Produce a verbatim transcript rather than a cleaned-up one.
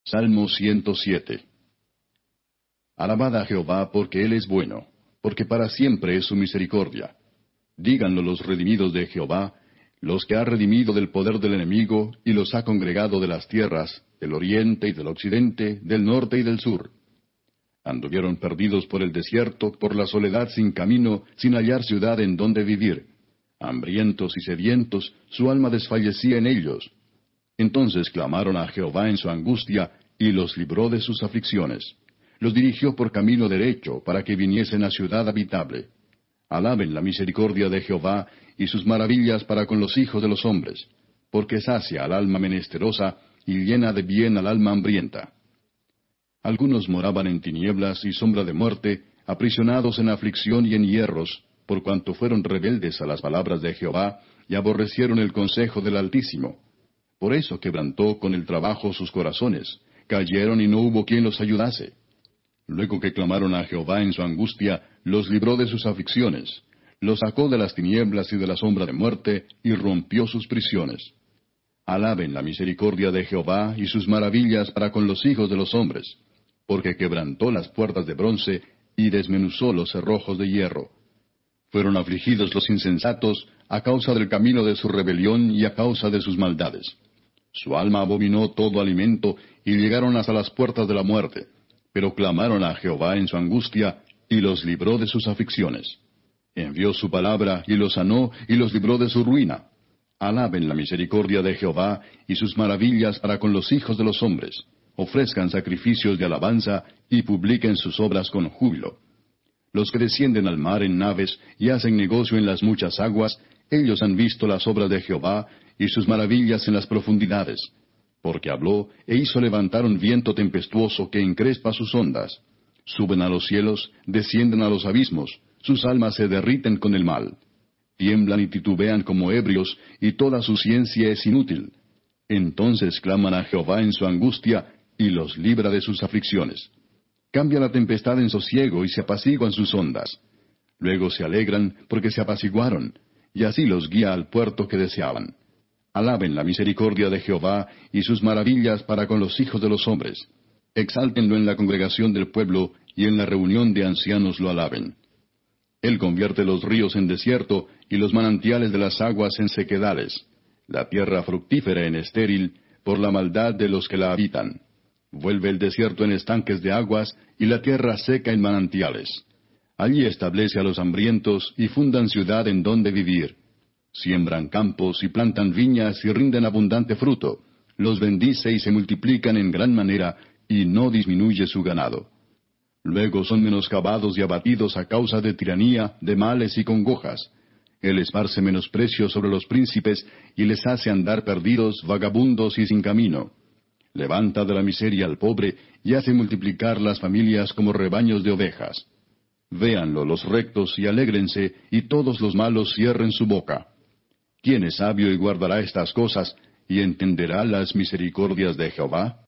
Salmo ciento siete. Alabad a Jehová porque Él es bueno, porque para siempre es su misericordia. Díganlo los redimidos de Jehová, los que ha redimido del poder del enemigo, y los ha congregado de las tierras, del oriente y del occidente, del norte y del sur. Anduvieron perdidos por el desierto, por la soledad sin camino, sin hallar ciudad en donde vivir. Hambrientos y sedientos, su alma desfallecía en ellos. Entonces clamaron a Jehová en su angustia, y los libró de sus aflicciones. Los dirigió por camino derecho, para que viniesen a ciudad habitable. Alaben la misericordia de Jehová, y sus maravillas para con los hijos de los hombres, porque sacia al alma menesterosa, y llena de bien al alma hambrienta. Algunos moraban en tinieblas y sombra de muerte, aprisionados en aflicción y en hierros, por cuanto fueron rebeldes a las palabras de Jehová, y aborrecieron el consejo del Altísimo. Por eso quebrantó con el trabajo sus corazones, cayeron y no hubo quien los ayudase. Luego que clamaron a Jehová en su angustia, los libró de sus aflicciones, los sacó de las tinieblas y de la sombra de muerte, y rompió sus prisiones. Alaben la misericordia de Jehová y sus maravillas para con los hijos de los hombres, porque quebrantó las puertas de bronce y desmenuzó los cerrojos de hierro. Fueron afligidos los insensatos a causa del camino de su rebelión y a causa de sus maldades. Su alma abominó todo alimento y llegaron hasta las puertas de la muerte, pero clamaron a Jehová en su angustia y los libró de sus aflicciones. Envió su palabra y los sanó y los libró de su ruina. Alaben la misericordia de Jehová y sus maravillas para con los hijos de los hombres. Ofrezcan sacrificios de alabanza y publiquen sus obras con júbilo. Los que descienden al mar en naves y hacen negocio en las muchas aguas, ellos han visto las obras de Jehová y sus maravillas en las profundidades. Porque habló e hizo levantar un viento tempestuoso que encrespa sus ondas. Suben a los cielos, descienden a los abismos, sus almas se derriten con el mal. Tiemblan y titubean como ebrios, y toda su ciencia es inútil. Entonces claman a Jehová en su angustia, y los libra de sus aflicciones. Cambia la tempestad en sosiego, y se apaciguan sus ondas. Luego se alegran, porque se apaciguaron, y así los guía al puerto que deseaban. Alaben la misericordia de Jehová, y sus maravillas para con los hijos de los hombres. Exáltenlo en la congregación del pueblo, y en la reunión de ancianos lo alaben. Él convierte los ríos en desierto, y los manantiales de las aguas en sequedales, la tierra fructífera en estéril, por la maldad de los que la habitan. Vuelve el desierto en estanques de aguas, y la tierra seca en manantiales. Allí establece a los hambrientos, y fundan ciudad en donde vivir. Siembran campos, y plantan viñas, y rinden abundante fruto. Los bendice y se multiplican en gran manera, y no disminuye su ganado. Luego son menoscabados y abatidos a causa de tiranía, de males y congojas. Él esparce menosprecio sobre los príncipes, y les hace andar perdidos, vagabundos y sin camino. Levanta de la miseria al pobre, y hace multiplicar las familias como rebaños de ovejas. Véanlo los rectos y alégrense, y todos los malos cierren su boca. ¿Quién es sabio y guardará estas cosas, y entenderá las misericordias de Jehová?